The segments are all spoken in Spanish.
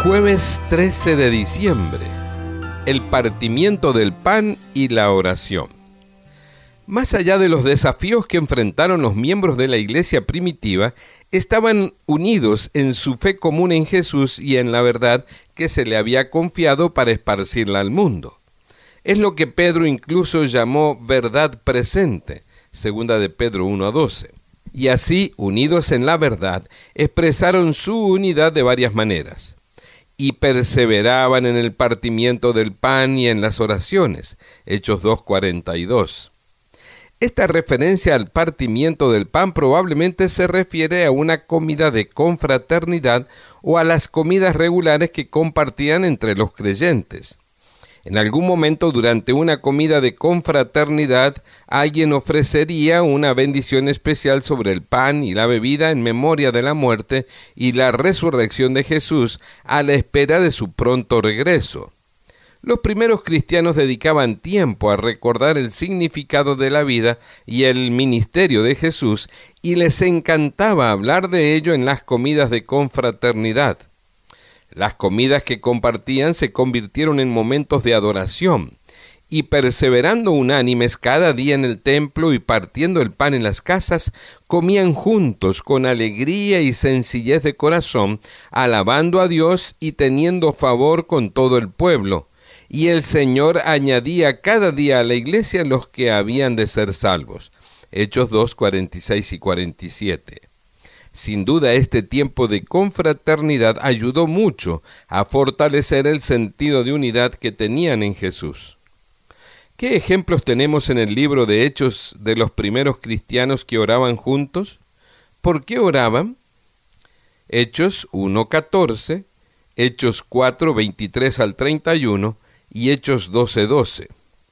Jueves 13 de diciembre, el partimiento del pan y la oración. Más allá de los desafíos que enfrentaron los miembros de la iglesia primitiva, estaban unidos en su fe común en Jesús y en la verdad que se le había confiado para esparcirla al mundo. Es lo que Pedro incluso llamó verdad presente, segunda de Pedro 1:12. Y así, unidos en la verdad, expresaron su unidad de varias maneras. Y perseveraban en el partimiento del pan y en las oraciones, Hechos 2:42. Esta referencia al partimiento del pan probablemente se refiere a una comida de confraternidad o a las comidas regulares que compartían entre los creyentes. En algún momento durante una comida de confraternidad, alguien ofrecería una bendición especial sobre el pan y la bebida en memoria de la muerte y la resurrección de Jesús a la espera de su pronto regreso. Los primeros cristianos dedicaban tiempo a recordar el significado de la vida y el ministerio de Jesús, y les encantaba hablar de ello en las comidas de confraternidad. Las comidas que compartían se convirtieron en momentos de adoración, y perseverando unánimes cada día en el templo y partiendo el pan en las casas, comían juntos con alegría y sencillez de corazón, alabando a Dios y teniendo favor con todo el pueblo. Y el Señor añadía cada día a la iglesia los que habían de ser salvos. Hechos 2:46 y 47. Sin duda, este tiempo de confraternidad ayudó mucho a fortalecer el sentido de unidad que tenían en Jesús. ¿Qué ejemplos tenemos en el libro de Hechos de los primeros cristianos que oraban juntos? ¿Por qué oraban? Hechos 1:14, Hechos 4:23 al 31 y Hechos 12:12.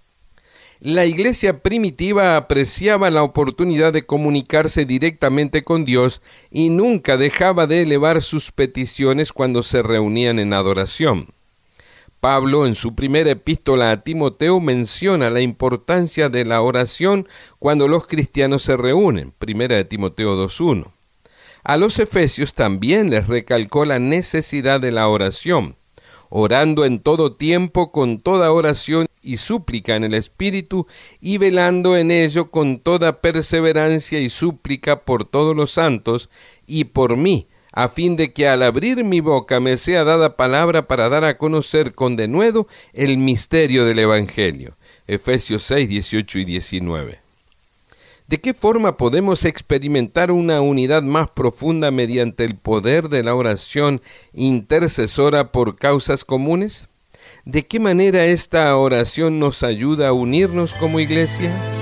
La iglesia primitiva apreciaba la oportunidad de comunicarse directamente con Dios y nunca dejaba de elevar sus peticiones cuando se reunían en adoración. Pablo, en su primera epístola a Timoteo, menciona la importancia de la oración cuando los cristianos se reúnen, primera de Timoteo 2:1. A los efesios también les recalcó la necesidad de la oración, orando en todo tiempo con toda oración y súplica en el Espíritu, y velando en ello con toda perseverancia y súplica por todos los santos y por mí, a fin de que al abrir mi boca me sea dada palabra para dar a conocer con denuedo el misterio del Evangelio. Efesios 6:18 y 19. ¿De qué forma podemos experimentar una unidad más profunda mediante el poder de la oración intercesora por causas comunes? ¿De qué manera esta oración nos ayuda a unirnos como iglesia?